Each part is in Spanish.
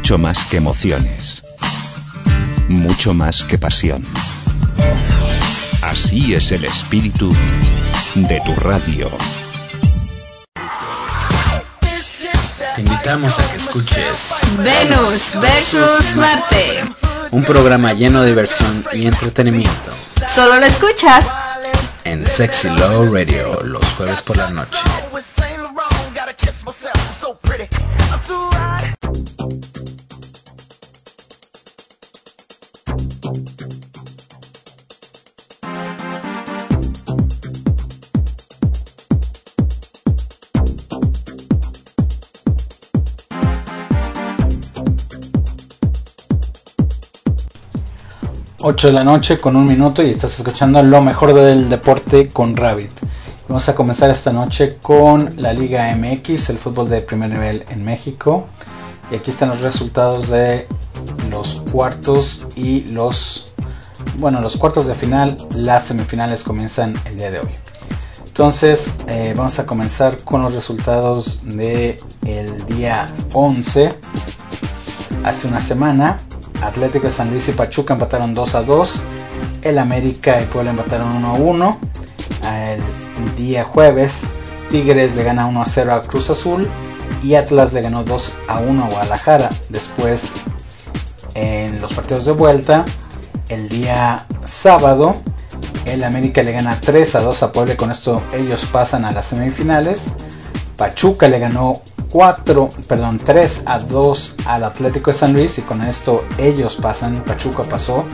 mucho más que emociones, mucho más que pasión. Así es el espíritu de tu radio. Te invitamos a que escuches Venus versus Marte, un programa lleno de diversión y entretenimiento. Solo lo escuchas en Sexy Low Radio los jueves por la noche. 8 de la noche con 1 minuto y estás escuchando lo mejor del deporte con Rabbit. Vamos a comenzar esta noche con la Liga MX, el fútbol de primer nivel en México. Y aquí están los resultados de los cuartos y los cuartos de final. Las semifinales comienzan el día de hoy. Entonces vamos a comenzar con los resultados del día 11. Hace una semana, Atlético de San Luis y Pachuca empataron 2-2. El América y Puebla empataron 1-1. El día jueves, Tigres le gana 1-0 a Cruz Azul y Atlas le ganó 2-1 a Guadalajara. Después, en los partidos de vuelta, el día sábado, el América le gana 3-2 a Puebla. Con esto ellos pasan a las semifinales. Pachuca le ganó 3-2 al Atlético de San Luis y con esto ellos pasan. Pachuca pasó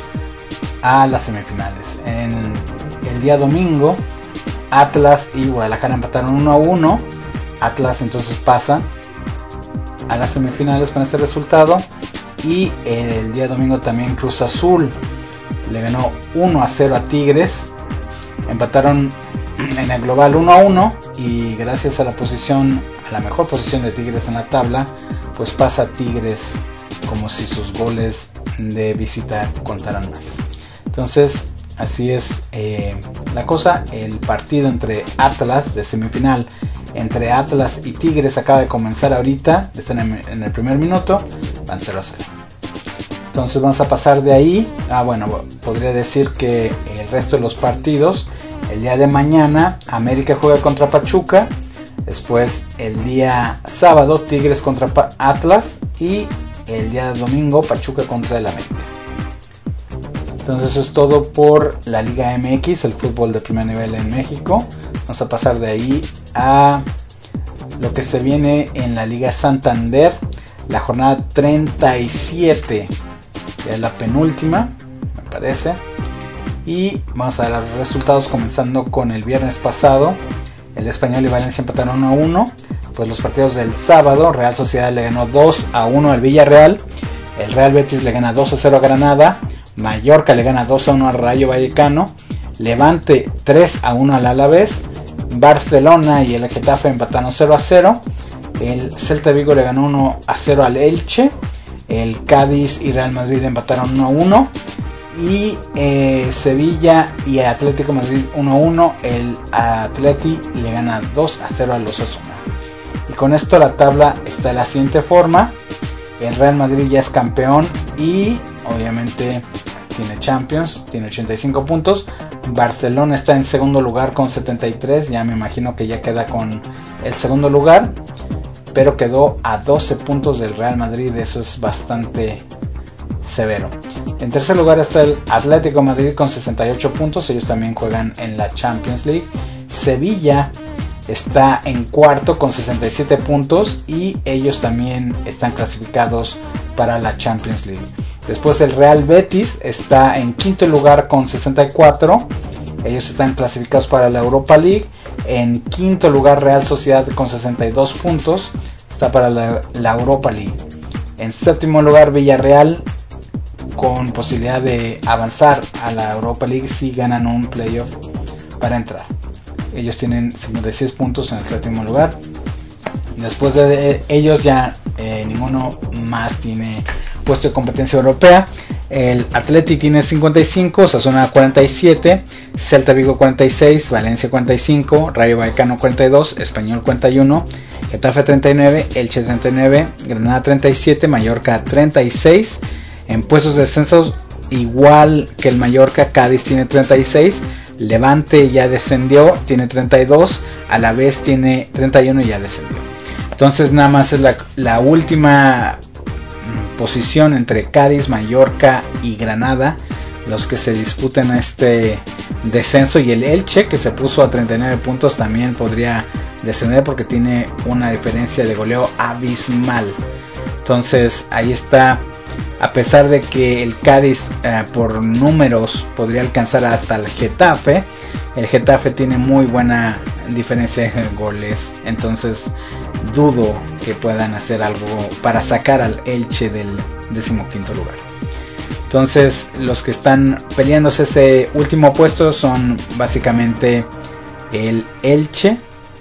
a las semifinales. En el día domingo, Atlas y Guadalajara empataron 1-1. Atlas entonces pasa a las semifinales con este resultado. Y el día domingo también Cruz Azul le ganó 1-0 a Tigres. Empataron en el global 1-1 y gracias a la mejor posición de Tigres en la tabla, pues pasa Tigres como si sus goles de visita contaran más. Entonces así es la cosa. El partido entre Atlas de semifinal entre Atlas y Tigres acaba de comenzar ahorita. Están en el primer minuto, van 0-0. Entonces vamos a pasar de ahí. Podría decir que el resto de los partidos, el día de mañana América juega contra Pachuca. Después el día sábado Tigres contra Atlas. Y el día domingo Pachuca contra el América. Entonces eso es todo por la Liga MX, el fútbol de primer nivel en México. Vamos a pasar de ahí a lo que se viene en la Liga Santander. La jornada 37. Ya es la penúltima, me parece. Y vamos a dar los resultados comenzando con el viernes pasado. El Español y Valencia empataron 1-1. Pues los partidos del sábado, Real Sociedad le ganó 2-1 al Villarreal. El Real Betis le gana 2-0 a Granada. Mallorca le gana 2-1 al Rayo Vallecano. Levante 3-1 al Alavés. Barcelona y el Getafe empataron 0-0. El Celta Vigo le ganó 1-0 al Elche. El Cádiz y Real Madrid empataron 1-1. Y Sevilla y Atlético Madrid 1-1. El Atleti le gana 2-0 a los Osasuna. Y con esto la tabla está de la siguiente forma. El Real Madrid ya es campeón y obviamente tiene Champions, tiene 85 puntos. Barcelona está en segundo lugar con 73. Ya me imagino que ya queda con el segundo lugar, pero quedó a 12 puntos del Real Madrid. Eso es bastante severo. En tercer lugar está el Atlético Madrid con 68 puntos. Ellos también juegan en la Champions League. Sevilla está en cuarto con 67 puntos y ellos también están clasificados para la Champions League. Después el Real Betis está en quinto lugar con 64. Ellos están clasificados para la Europa League. En quinto lugar Real Sociedad con 62 puntos. Está para la Europa League. En séptimo lugar Villarreal con posibilidad de avanzar a la Europa League si ganan un playoff para entrar. Ellos tienen 56 puntos en el séptimo lugar. Después de ellos ya ninguno más tiene puesto de competencia europea. El Atleti tiene 55, Osasuna 47, Celta Vigo 46, Valencia 45, Rayo Vallecano 42, Español 41, Getafe 39, Elche 39, Granada 37, Mallorca 36. En puestos de descensos, igual que el Mallorca, Cádiz tiene 36, Levante ya descendió, tiene 32, Alavés tiene 31 y ya descendió. Entonces nada más es la última posición entre Cádiz, Mallorca y Granada los que se disputen este descenso, y el Elche, que se puso a 39 puntos, también podría descender porque tiene una diferencia de goleo abismal. Entonces ahí está, a pesar de que el Cádiz por números podría alcanzar hasta el Getafe tiene muy buena diferencia de goles, entonces dudo que puedan hacer algo para sacar al Elche del 15º lugar. Entonces los que están peleándose ese último puesto son básicamente el Elche,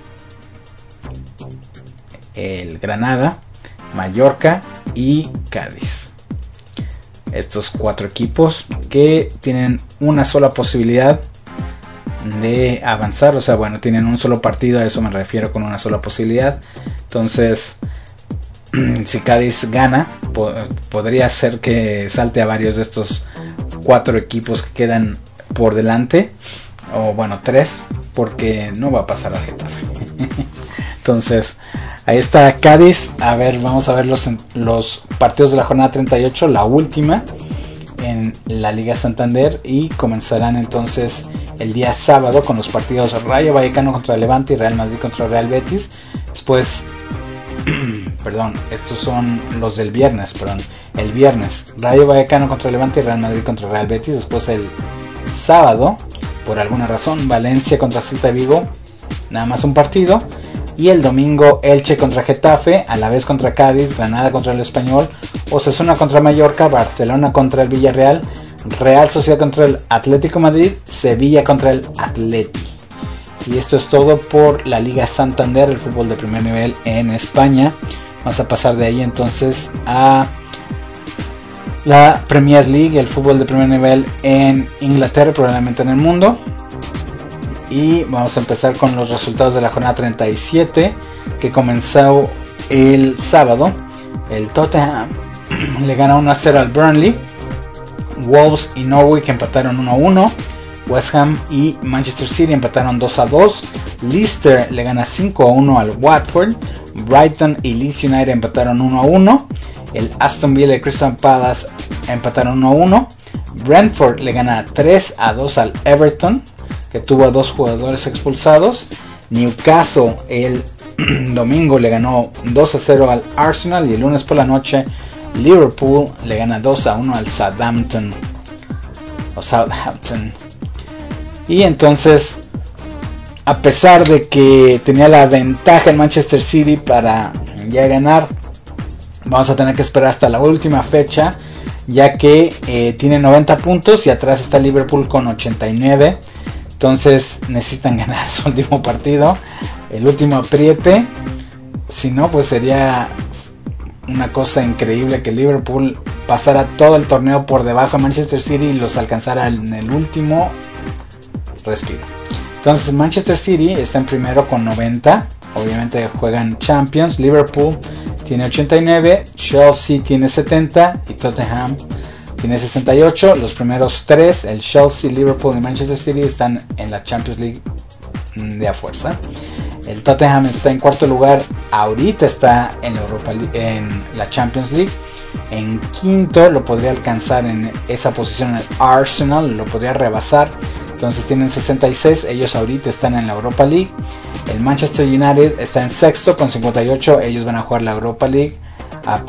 el Granada, Mallorca y Cádiz. Estos 4 equipos que tienen una sola posibilidad de avanzar, o sea, bueno, tienen un solo partido, a eso me refiero con una sola posibilidad. Entonces, si Cádiz gana, podría ser que salte a varios de estos 4 equipos que quedan por delante, o bueno, 3, porque no va a pasar al Getafe. Entonces, ahí está Cádiz. A ver, vamos a ver los partidos de la jornada 38, la última en la Liga Santander, y comenzarán entonces el día sábado con los partidos Rayo Vallecano contra Levante y Real Madrid contra Real Betis. Después, perdón, estos son los del viernes, el viernes Rayo Vallecano contra Levante y Real Madrid contra Real Betis. Después el sábado, por alguna razón, Valencia contra Celta Vigo, nada más un partido. Y el domingo Elche contra Getafe, Alavés contra Cádiz, Granada contra el Español, Osasuna contra Mallorca, Barcelona contra el Villarreal, Real Sociedad contra el Atlético Madrid, Sevilla contra el Atleti. Y esto es todo por la Liga Santander, el fútbol de primer nivel en España. Vamos a pasar de ahí entonces a la Premier League, el fútbol de primer nivel en Inglaterra, probablemente en el mundo. Y vamos a empezar con los resultados de la jornada 37, que comenzó el sábado. El Tottenham le gana 1-0 al Burnley. Wolves y Norwich empataron 1-1. West Ham y Manchester City empataron 2-2. Leicester le gana 5-1 al Watford. Brighton y Leeds United empataron 1-1. El Aston Villa y Crystal Palace empataron 1-1. Brentford le gana 3-2 al Everton, que tuvo a 2 jugadores expulsados. Newcastle el domingo le ganó 2-0 al Arsenal, y el lunes por la noche Liverpool le gana 2-1 al Southampton. Y entonces, a pesar de que tenía la ventaja el Manchester City para ya ganar, vamos a tener que esperar hasta la última fecha, ya que tiene 90 puntos y atrás está Liverpool con 89. Entonces necesitan ganar su último partido, el último apriete. Si no, pues sería una cosa increíble que Liverpool pasara todo el torneo por debajo de Manchester City y los alcanzara en el último respiro. Entonces Manchester City está en primero con 90. Obviamente juegan Champions. Liverpool tiene 89, Chelsea tiene 70 y Tottenham tiene 68. Los primeros 3, el Chelsea, Liverpool y Manchester City, están en la Champions League de a fuerza. El Tottenham está en cuarto lugar, ahorita está en la Champions League. En quinto lo podría alcanzar en esa posición el Arsenal, lo podría rebasar. Entonces tienen 66, ellos ahorita están en la Europa League. El Manchester United está en sexto con 58, ellos van a jugar la Europa League. A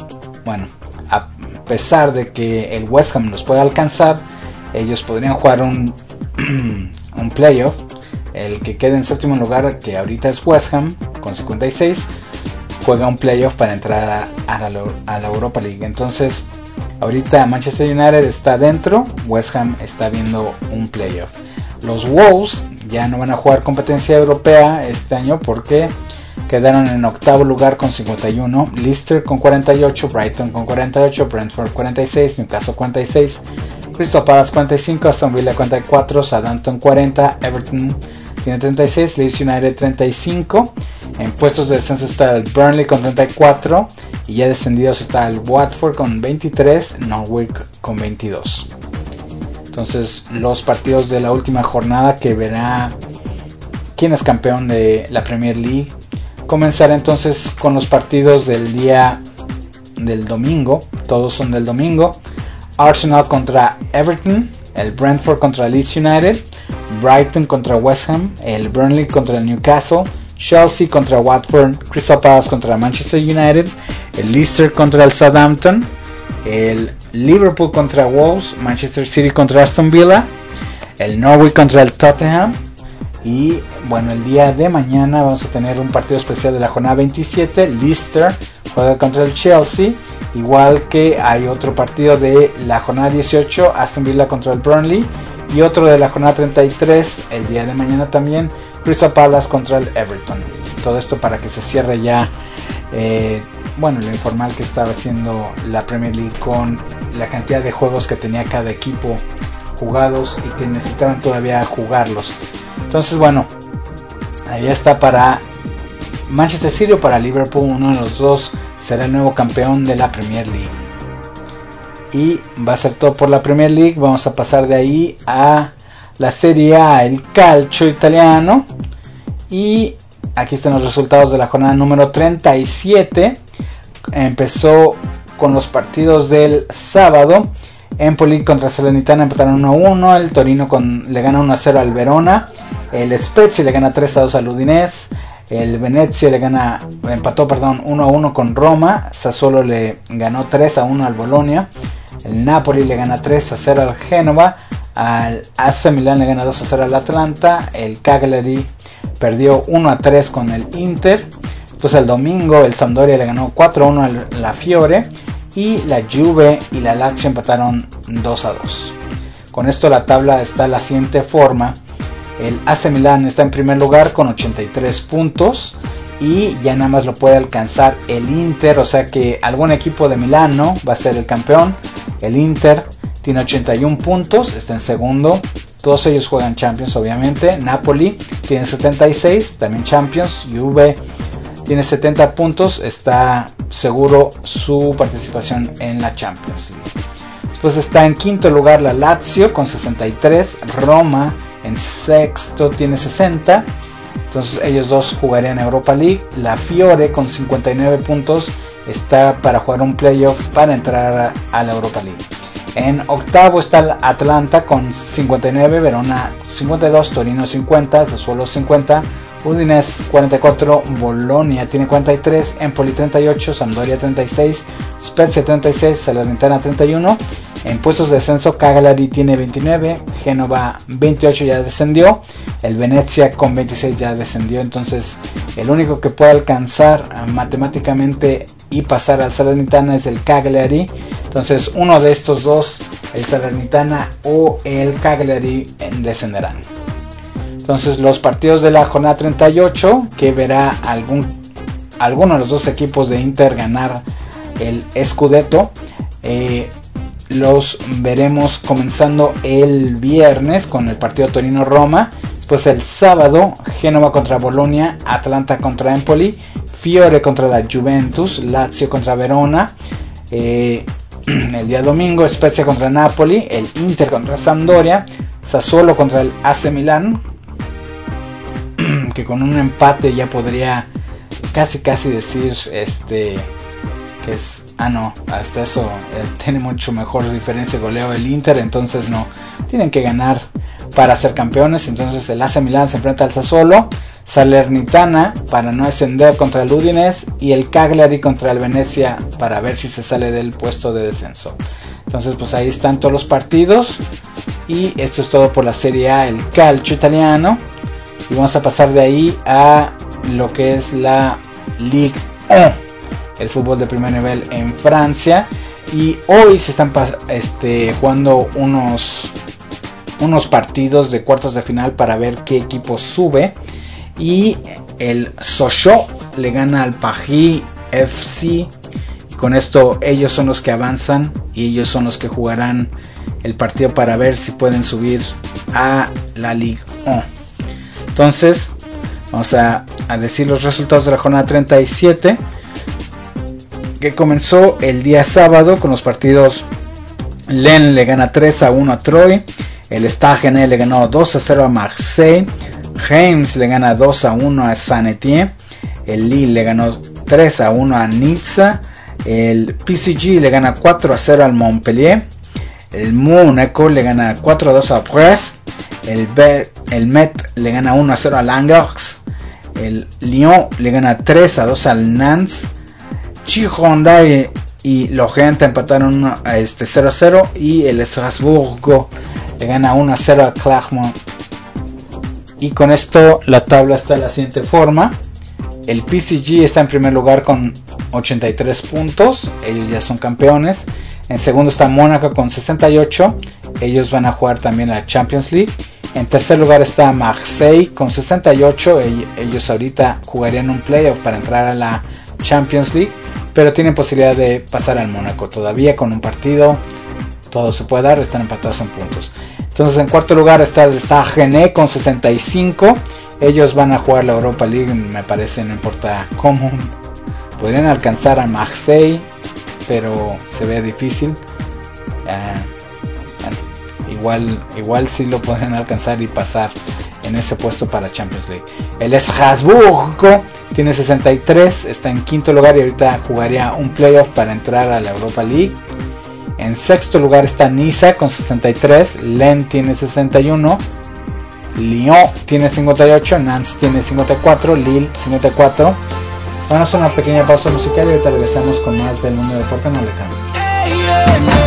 pesar de que el West Ham los pueda alcanzar, ellos podrían jugar un playoff. El que quede en séptimo lugar, que ahorita es West Ham con 56, juega un playoff para entrar a la Europa League. Entonces ahorita Manchester United está dentro, West Ham está viendo un playoff. Los Wolves ya no van a jugar competencia europea este año porque quedaron en octavo lugar con 51, Leicester con 48, Brighton con 48, Brentford 46, Newcastle 46, Crystal Palace 45, Aston Villa 44, Southampton 40, Everton tiene 36, Leeds United 35. En puestos de descenso está el Burnley con 34 y ya descendidos está el Watford con 23, Norwich con 22. Entonces los partidos de la última jornada que verá quién es campeón de la Premier League. Comenzará entonces con los partidos del día del domingo, todos son del domingo. Arsenal contra Everton, el Brentford contra Leeds United, Brighton contra West Ham, el Burnley contra el Newcastle, Chelsea contra Watford, Crystal Palace contra Manchester United, el Leicester contra el Southampton, el Liverpool contra Wolves, Manchester City contra Aston Villa, el Norwich contra el Tottenham. Y bueno, el día de mañana vamos a tener un partido especial de la jornada 27. Leicester juega contra el Chelsea, igual que hay otro partido de la jornada 18, Aston Villa contra el Burnley, y otro de la jornada 33 el día de mañana también, Crystal Palace contra el Everton. Todo esto para que se cierre ya lo informal que estaba haciendo la Premier League con la cantidad de juegos que tenía cada equipo jugados y que necesitaban todavía jugarlos. Entonces bueno, ahí está para Manchester City o para Liverpool, uno de los dos será el nuevo campeón de la Premier League. Y va a ser todo por la Premier League. Vamos a pasar de ahí a la Serie A, el calcio italiano. Y aquí están los resultados de la jornada número 37. Empezó con los partidos del sábado. Empoli contra Salernitana empataron 1-1. El Torino le gana 1-0 al Verona. El Spezia le gana 3-2 al Udinese. El Venezia empató 1-1 con Roma. Sassuolo le ganó 3-1 al Bologna. El Napoli le gana 3-0 al Génova. Al AC Milan le gana 2-0 al Atlanta. El Cagliari perdió 1-3 con el Inter. Pues el domingo el Sampdoria le ganó 4-1 al La Fiore. Y la Juve y la Lazio empataron 2-2. Con esto la tabla está de la siguiente forma. El AC Milan está en primer lugar con 83 puntos. Y ya nada más lo puede alcanzar el Inter. O sea que algún equipo de Milano va a ser el campeón. El Inter tiene 81 puntos. Está en segundo. Todos ellos juegan Champions obviamente. Napoli tiene 76. También Champions. Juve tiene 70 puntos. Está seguro su participación en la Champions League. Después está en quinto lugar la Lazio con 63. Roma en sexto tiene 60. Entonces ellos dos jugarían Europa League. La Fiore con 59 puntos está para jugar un playoff para entrar a la Europa League. En octavo está el Atlanta con 59, Verona 52, Torino 50, Sassuolo 50, Udinese 44, Bologna tiene 43, Empoli 38, Sampdoria 36, Spezia 36, Salernitana 31. En puestos de descenso Cagliari tiene 29, Génova 28 ya descendió, el Venezia con 26 ya descendió. Entonces el único que puede alcanzar matemáticamente y pasar al Salernitana es el Cagliari. Entonces uno de estos dos, el Salernitana o el Cagliari, descenderán. Entonces los partidos de la jornada 38 que verá alguno de los dos equipos de Inter ganar el Scudetto, los veremos comenzando el viernes con el partido Torino-Roma. Después el sábado Génova contra Bologna, Atlanta contra Empoli, Fiore contra la Juventus, Lazio contra Verona. El día domingo Spezia contra Napoli, el Inter contra Sampdoria, Sassuolo contra el AC Milan, que con un empate ya podría casi decir que es hasta eso tiene mucho mejor diferencia de goleo el Inter. Entonces no tienen que ganar para ser campeones. Entonces el AC Milan se enfrenta al Sassuolo, Salernitana para no descender contra el Udinese y el Cagliari contra el Venezia para ver si se sale del puesto de descenso. Entonces pues ahí están todos los partidos y esto es todo por la Serie A, el calcio italiano. Y vamos a pasar de ahí a lo que es la Ligue 1, el fútbol de primer nivel en Francia. Y hoy se están jugando unos partidos de cuartos de final para ver qué equipo sube. Y el Sochaux le gana al Paris FC y con esto ellos son los que avanzan y ellos son los que jugarán el partido para ver si pueden subir a la Ligue 1. Entonces vamos a decir los resultados de la jornada 37, que comenzó el día sábado con los partidos. Lens le gana 3-1 a Troyes, el Stade Rennais le ganó 2-0 a Marseille, Reims le gana 2-1 a Saint-Étienne, el Lille le ganó 3-1 a Niza, el PSG le gana 4-0 al Montpellier, el Mónaco le gana 4-2 a Brest, el Met le gana 1-0 a Langers, el Lyon le gana 3-2 al Nantes, Girondins y Lorient empataron 0-0 y el Estrasburgo le gana 1-0 al Clermont. Y con esto la tabla está de la siguiente forma. El PSG está en primer lugar con 83 puntos, ellos ya son campeones. En segundo está Mónaco con 68, ellos van a jugar también la Champions League. En tercer lugar está Marseille con 68, ellos ahorita jugarían un playoff para entrar a la Champions League, pero tienen posibilidad de pasar al Mónaco todavía con un partido. Todo se puede dar, están empatados en puntos. Entonces en cuarto lugar está Rennes con 65. Ellos van a jugar la Europa League, me parece, no importa cómo. Podrían alcanzar a Marseille, pero se ve difícil. Igual sí lo podrían alcanzar y pasar en ese puesto para Champions League. El Estrasburgo tiene 63, está en quinto lugar y ahorita jugaría un playoff para entrar a la Europa League. En sexto lugar está Niza con 63, Lens tiene 61, Lyon tiene 58, Nantes tiene 54, Lille 54. Vamos a una pequeña pausa musical y ahorita regresamos con más del mundo del deporte. No le cambien.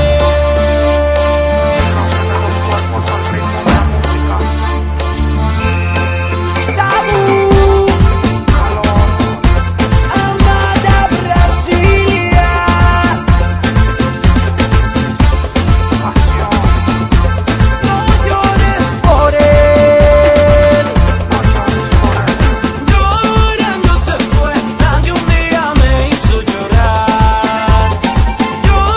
Llorando se fue, nadie un día me hizo llorar.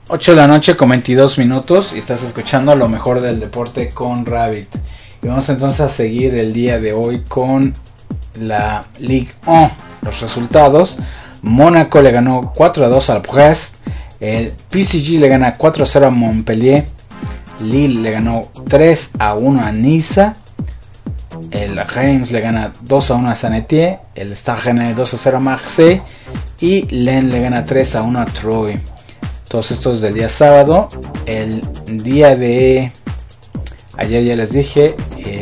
8 de la noche con 22 minutos y estás escuchando lo mejor del deporte con Rabbit. Y vamos entonces a seguir el día de hoy con la Ligue 1. Los resultados: Mónaco le ganó 4-2 al Brest, el PSG le gana 4-0 a Montpellier, Lille le ganó 3-1 a Niza, el Reims le gana 2-1 a Saint-Étienne, el Stade Rennais 2-0 a Marseille y Lens le gana 3-1 a Troyes. Todos estos del día sábado. El día de ayer ya les dije,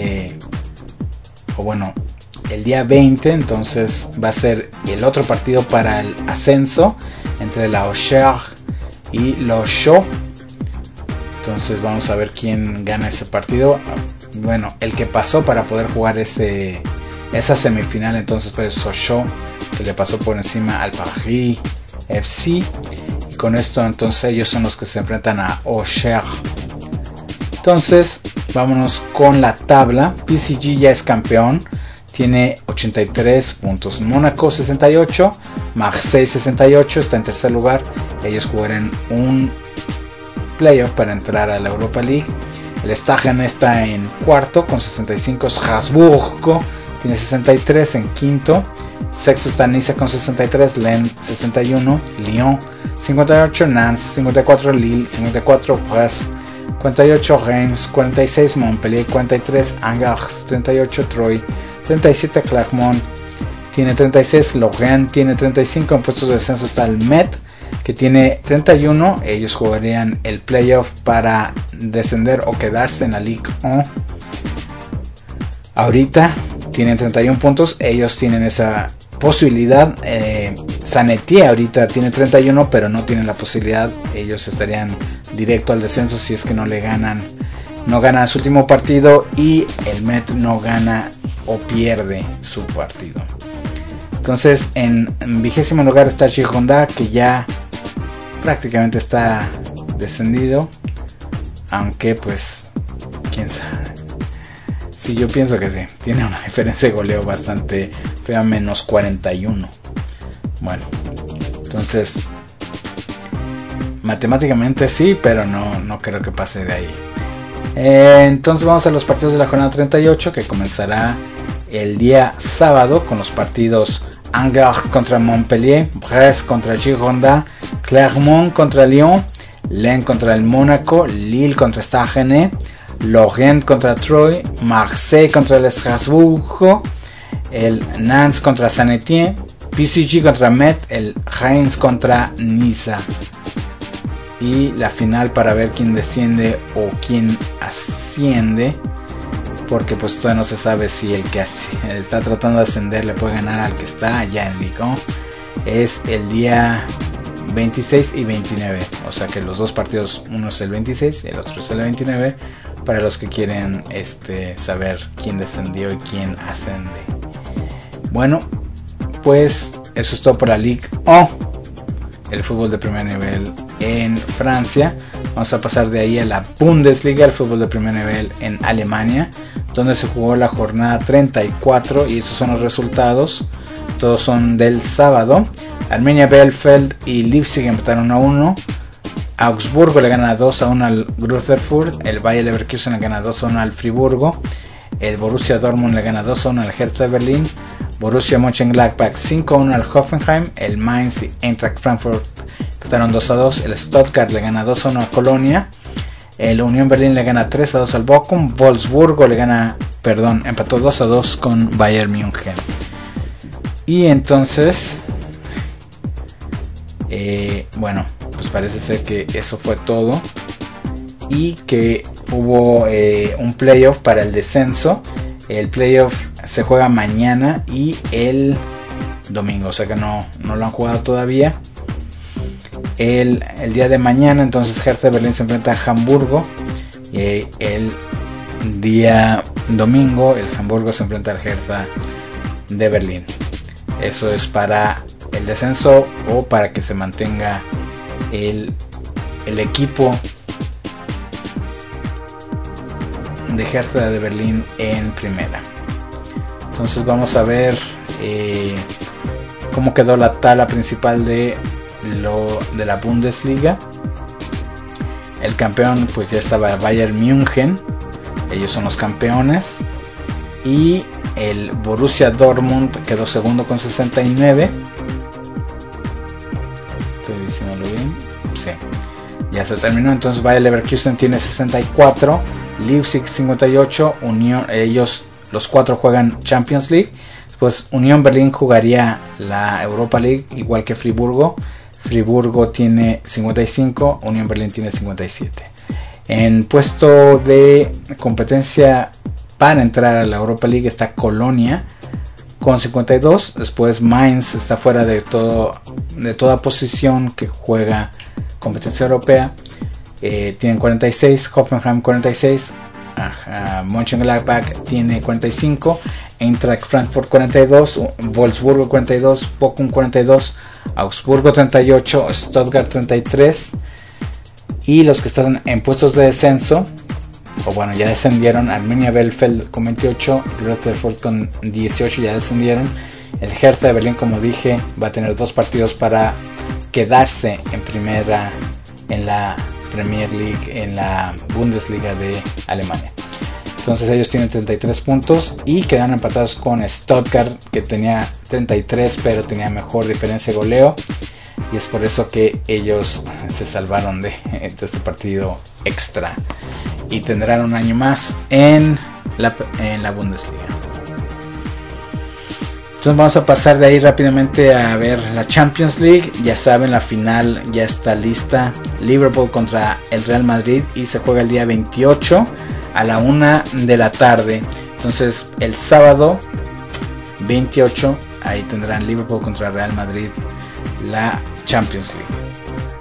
el día 20 entonces va a ser el otro partido para el ascenso entre la Auxerre y los Show. Entonces vamos a ver quién gana ese partido. Bueno, el que pasó para poder jugar esa semifinal entonces fue el Sochaux, que le pasó por encima al Paris FC. Y con esto entonces ellos son los que se enfrentan a Auxerre. Entonces vámonos con la tabla. PSG ya es campeón, tiene 83 puntos. Mónaco 68, Marseille 68, está en tercer lugar. Ellos jugarán un playoff para entrar a la Europa League. El Stade Rennais está en cuarto con 65. Strasbourg tiene 63 en quinto. Sexto está Niza con 63. Lens 61. Lyon 58. Nantes 54. Lille 54. Brest 48. Reims 46. Montpellier 43. Angers 38. Troyes 37. Clermont tiene 36. Lorient tiene 35. En puestos de descenso está el Met, que tiene 31. Ellos jugarían el playoff para descender o quedarse en la Ligue 1. Ahorita tienen 31 puntos. Ellos tienen esa posibilidad. Saint-Étienne ahorita tiene 31, pero no tienen la posibilidad. Ellos estarían directo al descenso si es que no gana su último partido, y el Met no gana o pierde su partido. Entonces en 20º lugar está Girondins, que ya prácticamente está descendido, aunque pues quién sabe. Sí, yo pienso que sí, tiene una diferencia de goleo bastante fea, menos 41. Bueno, entonces matemáticamente sí, pero no creo que pase de ahí. Entonces vamos a los partidos de la jornada 38, que comenzará el día sábado con los partidos Angers contra Montpellier, Brest contra Girondins, Clermont contra Lyon, Lens contra el Mónaco, Lille contra Stade Rennais, Lorient contra Troyes, Marseille contra el Strasbourg, el Nantes contra Saint-Étienne, PSG contra Met, el Reims contra Niza. Y la final para ver quién desciende o quién asciende, porque pues todavía no se sabe si el que está tratando de ascender le puede ganar al que está ya en Ligue 1. Es el día 26 y 29, o sea que los dos partidos, uno es el 26 y el otro es el 29, para los que quieren saber quién descendió y quién ascende. Bueno, pues eso es todo por la Ligue 1, el fútbol de primer nivel en Francia. Vamos a pasar de ahí a la Bundesliga, el fútbol de primer nivel en Alemania, donde se jugó la jornada 34, y esos son los resultados. Todos son del sábado. Arminia Bielefeld y Leipzig empataron 1-1. Augsburgo le gana 2-1 al Rutherford. El Bayer Leverkusen le gana 2-1 al Friburgo. El Borussia Dortmund le gana 2-1 al Hertha Berlin. Borussia Mönchengladbach 5-1 al Hoffenheim. El Mainz y Eintracht Frankfurt empataron 2-2. El Stuttgart le gana 2-1 a Colonia. El Unión Berlín le gana 3-2 al Bochum. Wolfsburgo empató 2-2 con Bayern München. Y entonces, pues parece ser que eso fue todo, y que hubo un playoff para el descenso. El playoff se juega mañana y el domingo, o sea que no lo han jugado todavía. El día de mañana entonces Hertha Berlín se enfrenta a Hamburgo, y el día domingo el Hamburgo se enfrenta al Hertha de Berlín. Eso es para el descenso o para que se mantenga el equipo de Hertha de Berlín en primera. Entonces vamos a ver cómo quedó la tabla principal de la Bundesliga. El campeón pues ya estaba Bayern München, ellos son los campeones, y el Borussia Dortmund quedó segundo con 69. Estoy diciéndolo bien, sí, ya se terminó. Entonces Bayer Leverkusen tiene 64, Leipzig 58, ellos los 4 juegan Champions League. Pues Unión Berlín jugaría la Europa League igual que Friburgo. Friburgo tiene 55, Unión Berlín tiene 57. En puesto de competencia para entrar a la Europa League está Colonia con 52. Después Mainz está fuera de toda posición que juega competencia europea. Tienen 46, Hoffenheim 46, Mönchengladbach tiene 45, Eintracht Frankfurt 42, Wolfsburgo 42, Bochum 42, Augsburgo 38, Stuttgart 33. Y los que están en puestos de descenso, o bueno, ya descendieron, Arminia Bielefeld con 28, Rutherford con 18 ya descendieron. El Hertha de Berlín, como dije, va a tener 2 partidos para quedarse en primera en la Premier League, en la Bundesliga de Alemania. Entonces ellos tienen 33 puntos y quedan empatados con Stuttgart, que tenía 33 pero tenía mejor diferencia de goleo, y es por eso que ellos se salvaron de este partido extra y tendrán un año más en la Bundesliga. Entonces vamos a pasar de ahí rápidamente a ver la Champions League. Ya saben, la final ya está lista, Liverpool contra el Real Madrid, y se juega el día 28 a la 1 de la tarde. Entonces el sábado 28 ahí tendrán Liverpool contra Real Madrid, la Champions League.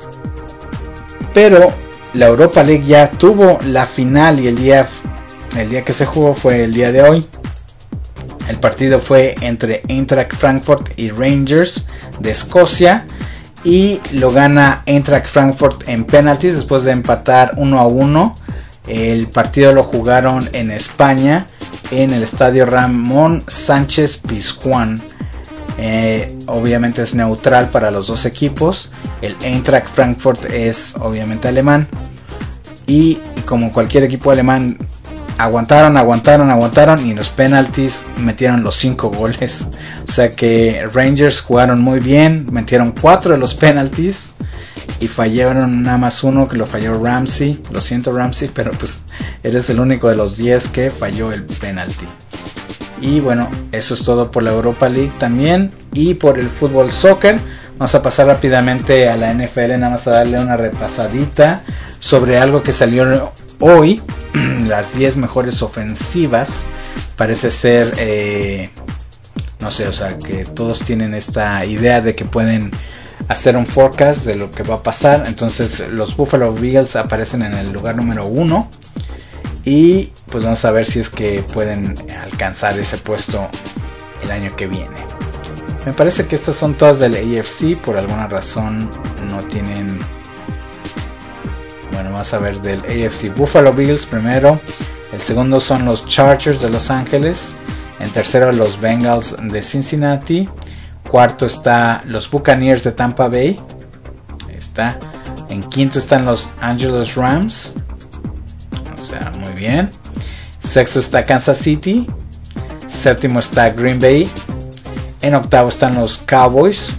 Pero la Europa League ya tuvo la final, y el día que se jugó fue el día de hoy. El partido fue entre Eintracht Frankfurt y Rangers de Escocia, y lo gana Eintracht Frankfurt en penaltis después de empatar 1-1. El partido lo jugaron en España, en el estadio Ramón Sánchez Pizjuán. Obviamente es neutral para los dos equipos. El Eintracht Frankfurt es obviamente alemán, y como cualquier equipo alemán aguantaron y en los penaltis metieron los 5 goles. O sea que Rangers jugaron muy bien, metieron 4 de los penaltis y fallaron nada más uno, que lo falló Ramsey. Lo siento, Ramsey, pero pues eres el único de los 10 que falló el penalti. Y bueno, eso es todo por la Europa League también. Y por el fútbol soccer vamos a pasar rápidamente a la NFL, nada más a darle una repasadita sobre algo que salió hoy. Las 10 mejores ofensivas. Parece ser no sé, o sea, que todos tienen esta idea de que pueden hacer un forecast de lo que va a pasar. Entonces los Buffalo Bills aparecen en el lugar número 1, y pues vamos a ver si es que pueden alcanzar ese puesto el año que viene. Me parece que estas son todas del AFC, por alguna razón no tienen. Bueno, vamos a ver del AFC. Buffalo Bills primero, el segundo son los Chargers de Los Ángeles, en tercero los Bengals de Cincinnati, cuarto está los Buccaneers de Tampa Bay, está, en quinto están los Angeles Rams, o sea, muy bien, sexto está Kansas City, séptimo está Green Bay, en octavo están los Cowboys,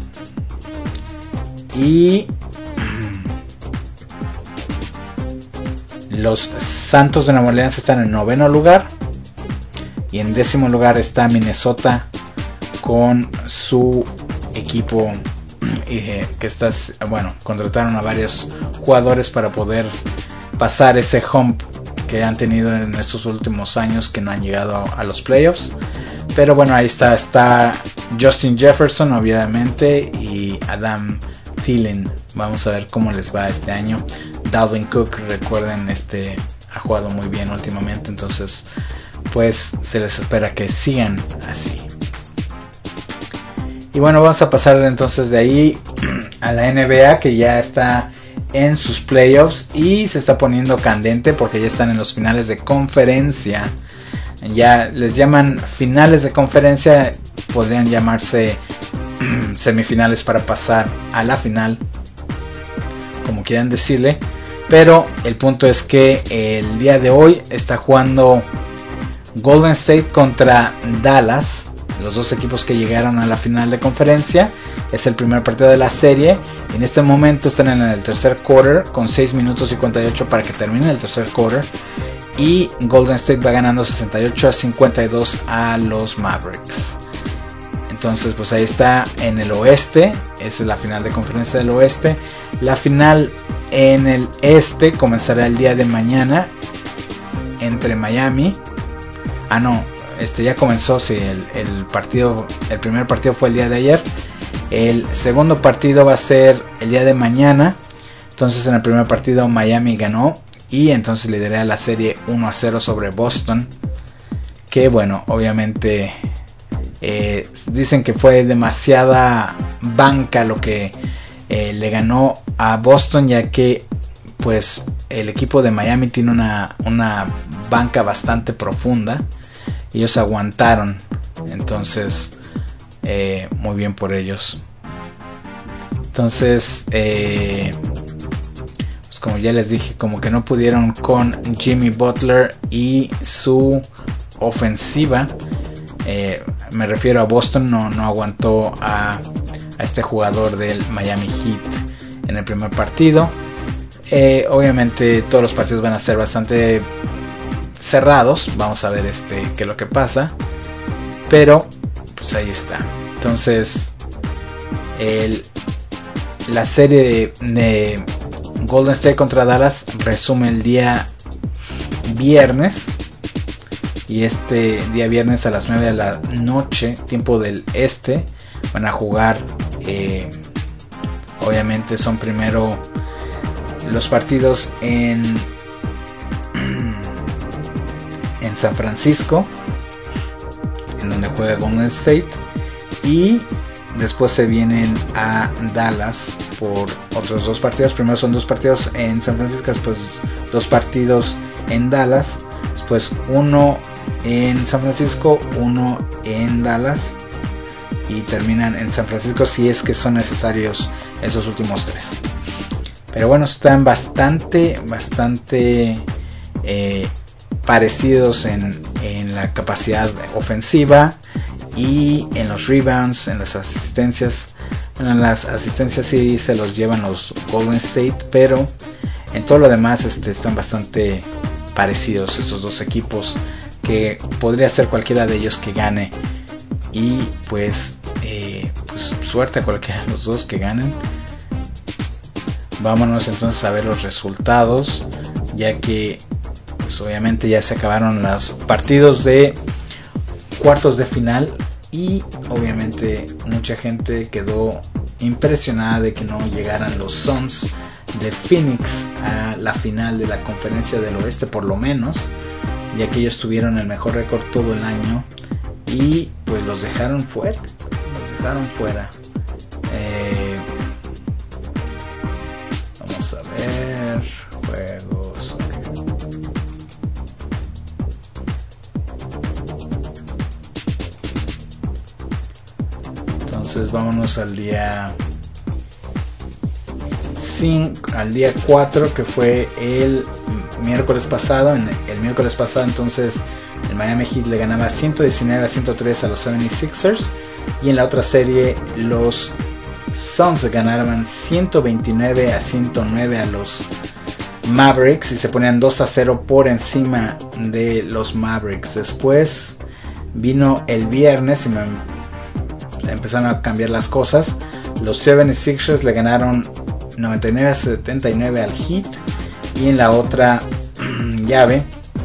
y los Santos de Nueva Orleans están en noveno lugar, y en décimo lugar está Minnesota con su equipo que está, bueno, contrataron a varios jugadores para poder pasar ese hump que han tenido en estos últimos años, que no han llegado a los playoffs. Pero bueno, ahí está Justin Jefferson obviamente, y Adam Thielen. Vamos a ver cómo les va este año. Dalvin Cook, recuerden, ha jugado muy bien últimamente, entonces pues se les espera que sigan así. Y bueno, vamos a pasar entonces de ahí a la NBA, que ya está en sus playoffs y se está poniendo candente porque ya están en los finales de conferencia. Ya les llaman finales de conferencia, podrían llamarse semifinales para pasar a la final, como quieran decirle. Pero el punto es que el día de hoy está jugando Golden State contra Dallas, los dos equipos que llegaron a la final de conferencia. Es el primer partido de la serie. En este momento están en el tercer quarter con 6 minutos y 58 para que termine el tercer quarter. Y Golden State va ganando 68-52 a los Mavericks. Entonces pues ahí está en el oeste. Esa es la final de conferencia del oeste. La final en el este comenzará el día de mañana entre Miami. Ya comenzó, sí, el primer partido fue el día de ayer. El segundo partido va a ser el día de mañana. Entonces en el primer partido Miami ganó y entonces lidera la serie 1-0 sobre Boston. Que bueno, obviamente dicen que fue demasiada banca lo que le ganó a Boston, ya que pues el equipo de Miami tiene una banca bastante profunda. Ellos aguantaron, entonces muy bien por ellos. Entonces pues como ya les dije, como que no pudieron con Jimmy Butler y su ofensiva. Me refiero a Boston, no aguantó a este jugador del Miami Heat en el primer partido. Obviamente todos los partidos van a ser bastante cerrados. Vamos a ver qué es lo que pasa. Pero pues ahí está. Entonces la serie de Golden State contra Dallas resume el día viernes. Y este día viernes a las 9 de la noche, tiempo del este, van a jugar. Obviamente son primero los partidos en San Francisco, en donde juega Golden State, y después se vienen a Dallas por otros dos partidos. Primero son dos partidos en San Francisco, después dos partidos en Dallas, después uno en San Francisco, uno en Dallas, y terminan en San Francisco si es que son necesarios esos últimos tres. Pero bueno, están bastante parecidos en la capacidad ofensiva y en los rebounds, en las asistencias. Bueno, en las asistencias sí se los llevan los Golden State, pero en todo lo demás están bastante parecidos esos dos equipos, que podría ser cualquiera de ellos que gane. Y pues suerte a cualquiera de los dos que ganen. Vámonos entonces a ver los resultados, ya que pues obviamente ya se acabaron los partidos de cuartos de final y obviamente mucha gente quedó impresionada de que no llegaran los Suns de Phoenix a la final de la conferencia del oeste, por lo menos, ya que ellos tuvieron el mejor récord todo el año y pues los dejaron fuera. Vamos a ver juegos. Entonces vámonos al día 4, que fue el miércoles pasado. El miércoles pasado entonces el Miami Heat le ganaba 119-103 a los 76ers, y en la otra serie los Suns le ganaban 129-109 a los Mavericks y se ponían 2-0 por encima de los Mavericks. Después vino el viernes y empezaron a cambiar las cosas. Los 76ers le ganaron 99-79 al Heat, y en la otra llave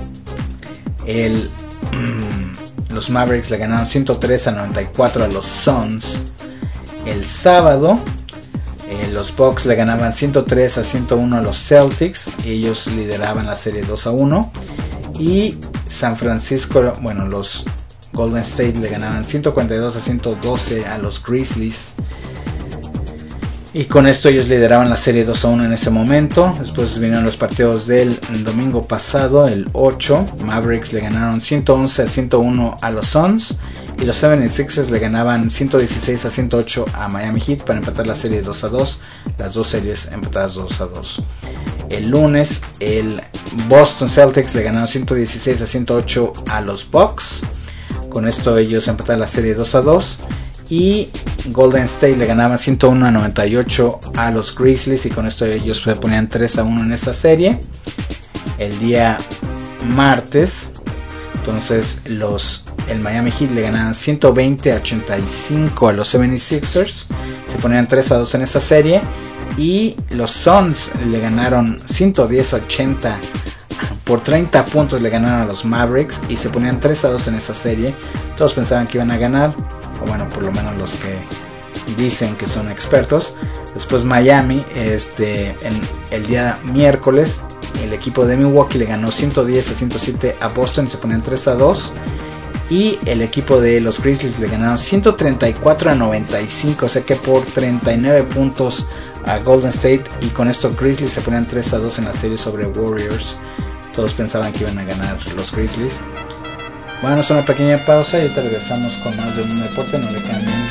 los Mavericks le ganaron 103-94 a los Suns. El sábado los Bucks le ganaban 103-101 a los Celtics, y ellos lideraban la serie 2-1. Y San Francisco, los Golden State le ganaban 142-112 a los Grizzlies, y con esto ellos lideraban la serie 2-1 en ese momento. Después vinieron los partidos del domingo pasado, el 8. Mavericks le ganaron 111-101 a los Suns, y los 76ers le ganaban 116-108 a Miami Heat para empatar la serie 2-2. Las dos series empatadas 2-2. El lunes el Boston Celtics le ganaron 116-108 a los Bucks. Con esto ellos empataron la serie 2-2. Y Golden State le ganaba 101-98 a los Grizzlies. Y con esto ellos se ponían 3-1 en esa serie. El día martes, entonces el Miami Heat le ganaban 120-85 a los 76ers. Se ponían 3-2 en esa serie. Y los Suns le ganaron 110-80 por 30 puntos, le ganaron a los Mavericks y se ponían 3-2 en esa serie. Todos pensaban que iban a ganar, o bueno, por lo menos los que dicen que son expertos. Después Miami, en el día miércoles, el equipo de Milwaukee le ganó 110-107 a Boston y se ponían 3-2. Y el equipo de los Grizzlies le ganaron 134-95, o sea que por 39 puntos a Golden State. Y con esto Grizzlies se ponían 3-2 en la serie sobre Warriors. Todos pensaban que iban a ganar los Grizzlies. Bueno, es una pequeña pausa y ahorita regresamos con más de un deporte. No le cambien.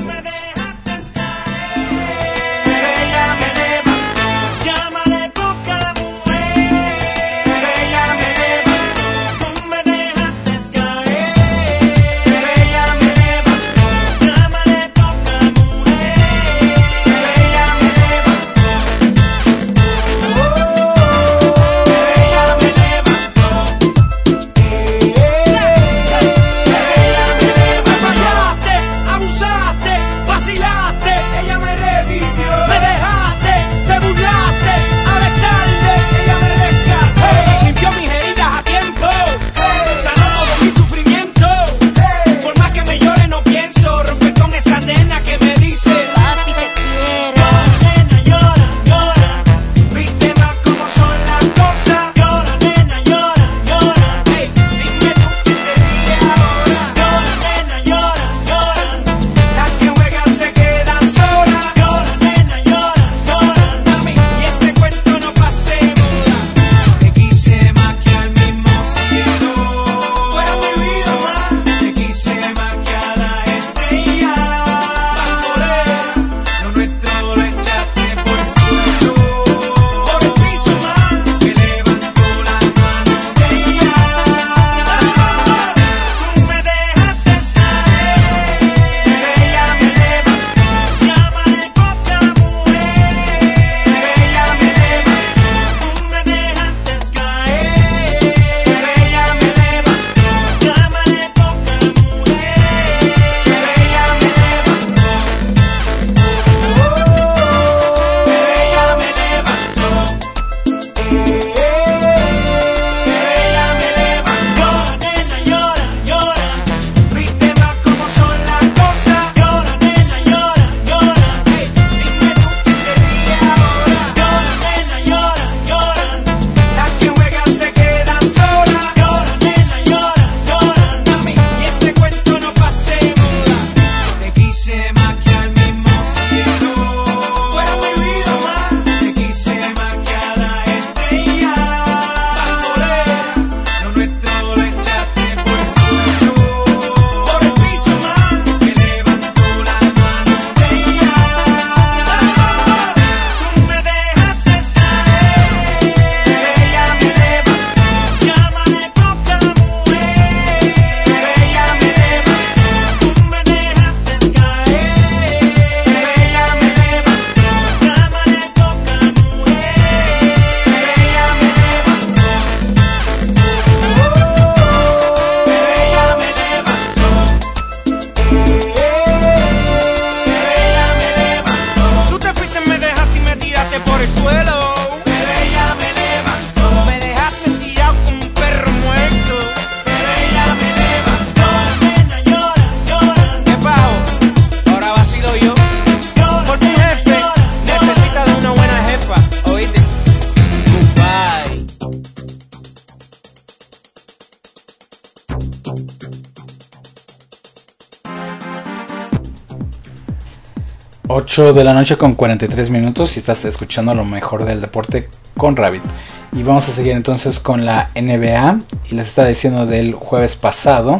De la noche con 43 minutos y estás escuchando lo mejor del deporte con Rabbit. Y vamos a seguir entonces con la NBA. Y les estaba diciendo del jueves pasado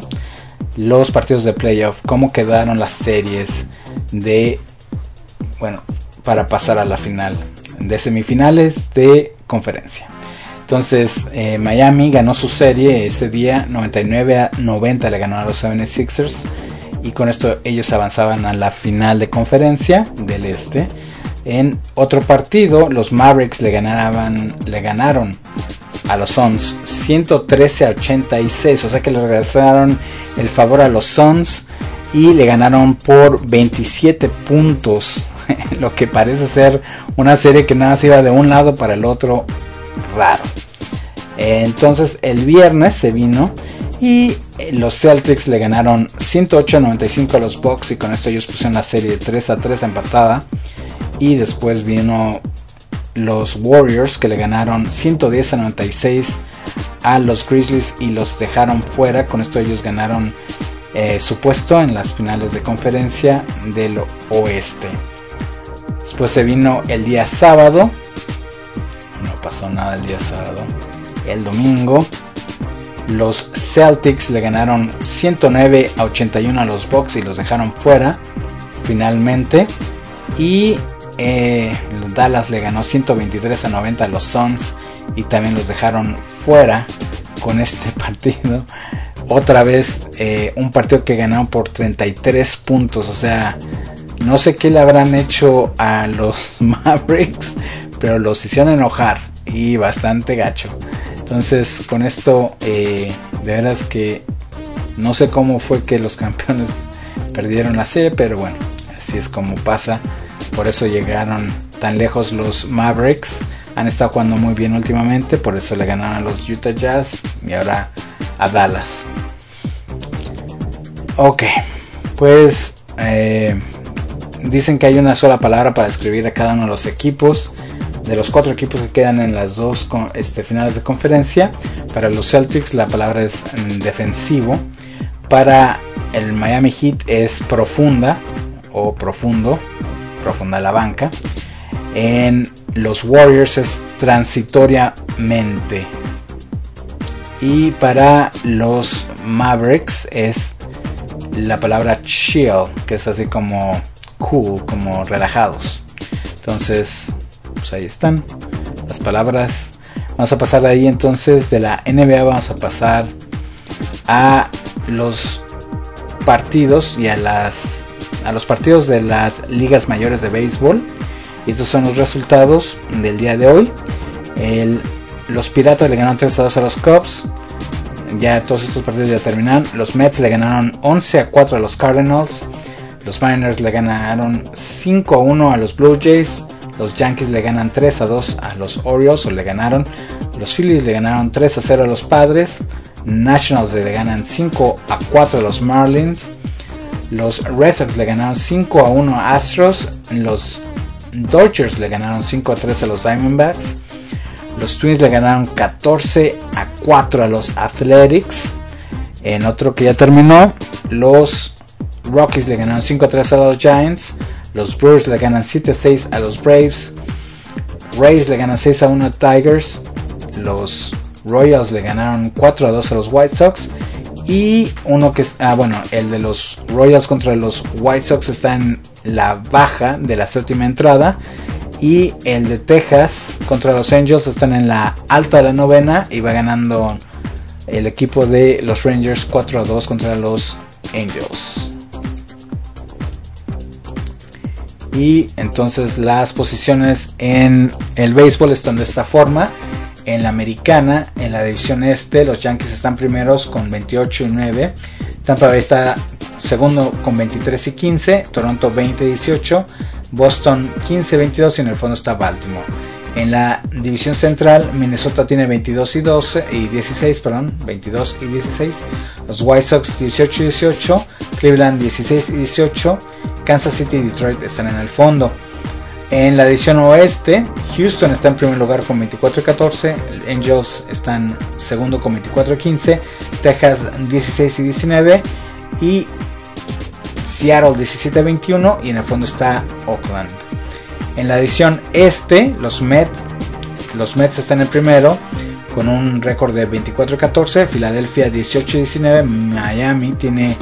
los partidos de playoff, cómo quedaron las series de, bueno, para pasar a la final. de semifinales de conferencia. Entonces Miami ganó su serie ese día, 99-90 le ganó a los 76ers, y con esto ellos avanzaban a la final de conferencia del este. En otro partido, los Mavericks le ganaron a los Suns 113-86, o sea que le regresaron el favor a los Suns y le ganaron por 27 puntos, lo que parece ser una serie que nada más iba de un lado para el otro, raro. Entonces el viernes se vino y los Celtics le ganaron 108-95 a los Bucks, y con esto ellos pusieron la serie 3-3 empatada. Y después vino los Warriors, que le ganaron 110-96 a los Grizzlies y los dejaron fuera. Con esto ellos ganaron su puesto en las finales de conferencia del oeste. Después se vino el día sábado. No pasó nada el día sábado. El domingo los Celtics le ganaron 109-81 a los Bucks y los dejaron fuera finalmente. Y Dallas le ganó 123-90 a los Suns y también los dejaron fuera con este partido. Otra vez un partido que ganaron por 33 puntos. O sea, no sé qué le habrán hecho a los Mavericks, pero los hicieron enojar y bastante gacho. Entonces con esto de veras que no sé cómo fue que los campeones perdieron la serie, pero bueno, así es como pasa. Por eso llegaron tan lejos los Mavericks. Han estado jugando muy bien últimamente, por eso le ganaron a los Utah Jazz y ahora a Dallas. Ok, pues dicen que hay una sola palabra para describir a cada uno de los equipos. De los 4 equipos que quedan en las dos finales de conferencia, para los Celtics la palabra es defensivo. Para el Miami Heat es profunda o profundo, profunda la banca. En los Warriors es transitoriamente. Y para los Mavericks es la palabra chill, que es así como cool, como relajados. Entonces, pues ahí están las palabras. Vamos a pasar de ahí entonces de la NBA, vamos a pasar a los partidos y a los partidos de las ligas mayores de béisbol. Y estos son los resultados del día de hoy. Los Piratas le ganaron 3-2 a los Cubs. Ya todos estos partidos ya terminaron. Los Mets le ganaron 11-4 a los Cardinals. Los Mariners le ganaron 5-1 a los Blue Jays. Los Yankees le ganan 3-2 a los Orioles, o le ganaron. Los Phillies le ganaron 3-0 a los Padres. Nationals le ganan 5-4 a los Marlins. Los Red Sox le ganaron 5-1 a Astros. Los Dodgers le ganaron 5-3 a los Diamondbacks. Los Twins le ganaron 14-4 a los Athletics. En otro que ya terminó, los Rockies le ganaron 5-3 a los Giants. Los Brewers le ganan 7-6 a los Braves. Rays le ganan 6-1 a Tigers. Los Royals le ganaron 4-2 a los White Sox. Y uno que es, el de los Royals contra los White Sox está en la baja de la séptima entrada. Y el de Texas contra los Angels están en la alta de la novena. Y va ganando el equipo de los Rangers 4-2 contra los Angels. Y entonces las posiciones en el béisbol están de esta forma. En la americana, en la división este, los Yankees están primeros con 28-9. Tampa Bay está segundo con 23-15. Toronto 20-18. Boston 15-22 y en el fondo está Baltimore. En la división central, Minnesota tiene 22 y 16. Los White Sox 18-18. Cleveland 16-18. Kansas City y Detroit están en el fondo. En la división oeste, Houston está en primer lugar con 24-14. Angels están segundo con 24-15. Texas 16-19. Y Seattle 17-21. Y en el fondo está Oakland. En la división este, los Mets están en primero con un récord de 24-14. Filadelfia 18-19. Miami tiene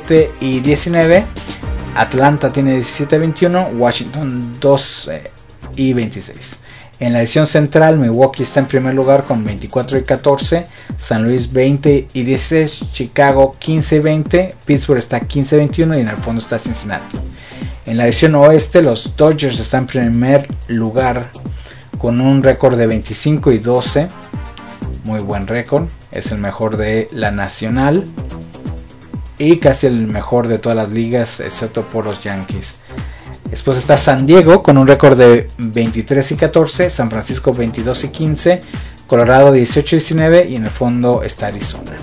17-19. Atlanta tiene 17-21. Washington y 26. En la división central, Milwaukee está en primer lugar con 24 y 14, San Luis 20 y 16, Chicago 15 y 20, Pittsburgh está 15 y 21 y en el fondo está Cincinnati. En la división oeste, los Dodgers están en primer lugar con un récord de 25 y 12, muy buen récord, es el mejor de la nacional y casi el mejor de todas las ligas excepto por los Yankees. Después está San Diego con un récord de 23 y 14, San Francisco 22 y 15, Colorado 18 y 19 y en el fondo está Arizona.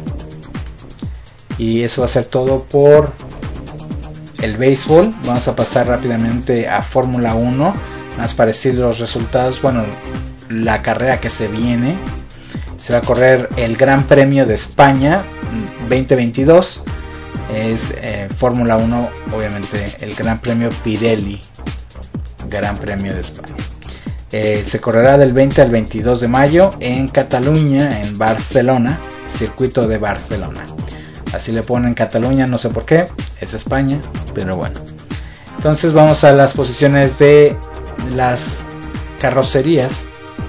Y eso va a ser todo por el béisbol. Vamos a pasar rápidamente a Fórmula 1, más para decir los resultados. Bueno, la carrera que se viene, se va a correr el Gran Premio de España 2022. Es Fórmula 1, obviamente el Gran Premio Pirelli, Gran Premio de España. Se correrá del 20 al 22 de mayo en Cataluña, en Barcelona, circuito de Barcelona. Así le ponen Cataluña, no sé por qué, es España, pero bueno. Entonces vamos a las posiciones de las carrocerías.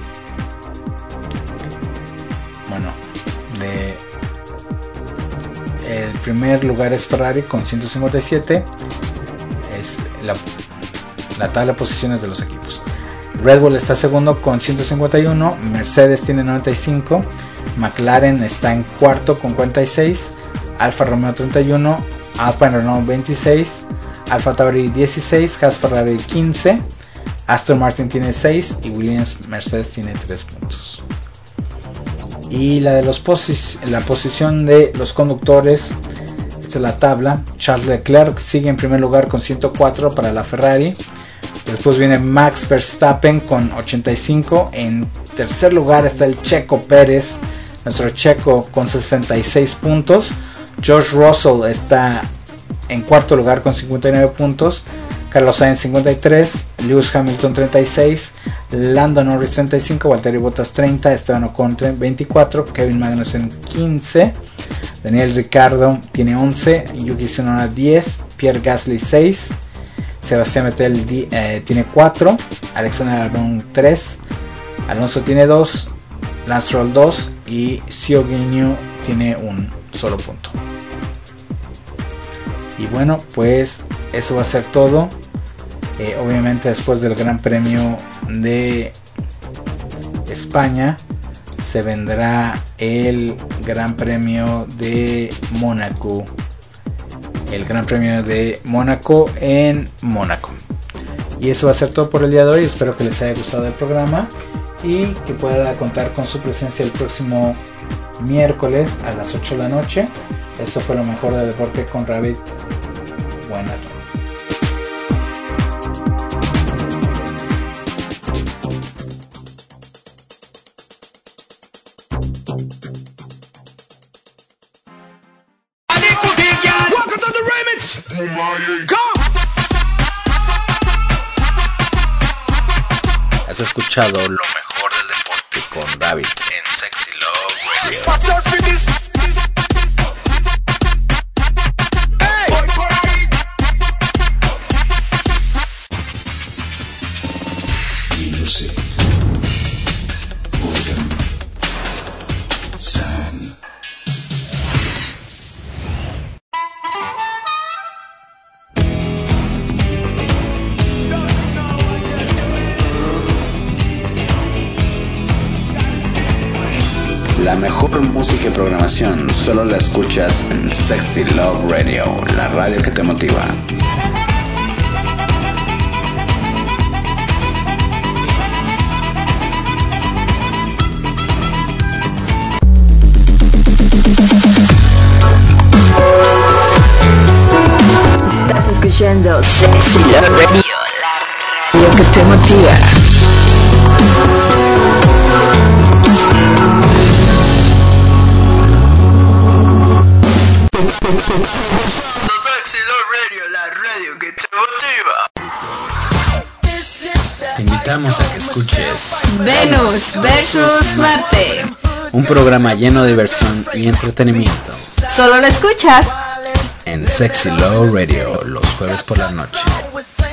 El primer lugar es Ferrari con 157. Es la tabla de posiciones de los equipos. Red Bull está segundo con 151. Mercedes tiene 95. McLaren está en cuarto con 46. Alfa Romeo 31. Alpine Renault 26. Alfa Tauri 16. Haas Ferrari 15. Aston Martin tiene 6. Y Williams Mercedes tiene 3 puntos. Y la de la posición de los conductores, esta es la tabla. Charles Leclerc sigue en primer lugar con 104 para la Ferrari. Después viene Max Verstappen con 85. En tercer lugar está el Checo Pérez, nuestro checo, con 66 puntos. George Russell está en cuarto lugar con 59 puntos. Carlos Sainz 53, Lewis Hamilton 36, Lando Norris 35, Valtteri Bottas 30, Esteban Ocon 24, Kevin Magnussen 15, Daniel Ricciardo tiene 11, Yuki Tsunoda 10, Pierre Gasly 6, Sebastián Vettel tiene 4, Alexander Albon 3, Alonso tiene 2, Lance Stroll 2 y Zhou Guanyu tiene un solo punto. Y bueno, pues eso va a ser todo. Obviamente después del Gran Premio de España se vendrá el Gran Premio de Mónaco. El Gran Premio de Mónaco en Mónaco. Y eso va a ser todo por el día de hoy. Espero que les haya gustado el programa y que pueda contar con su presencia el próximo miércoles a las 8 de la noche. Esto fue lo mejor del deporte con Rabbit. Buenas noches. Has escuchado lo mejor del deporte con David en Sexy Love Radio. La mejor música y programación solo la escuchas en Sexy Love Radio, la radio que te motiva. Estás escuchando Sexy Love Radio, la radio que te motiva. Te invitamos a que escuches Venus versus Marte. un programa lleno de diversión y entretenimiento Solo lo escuchas en Sexy Love Radio los jueves por la noche.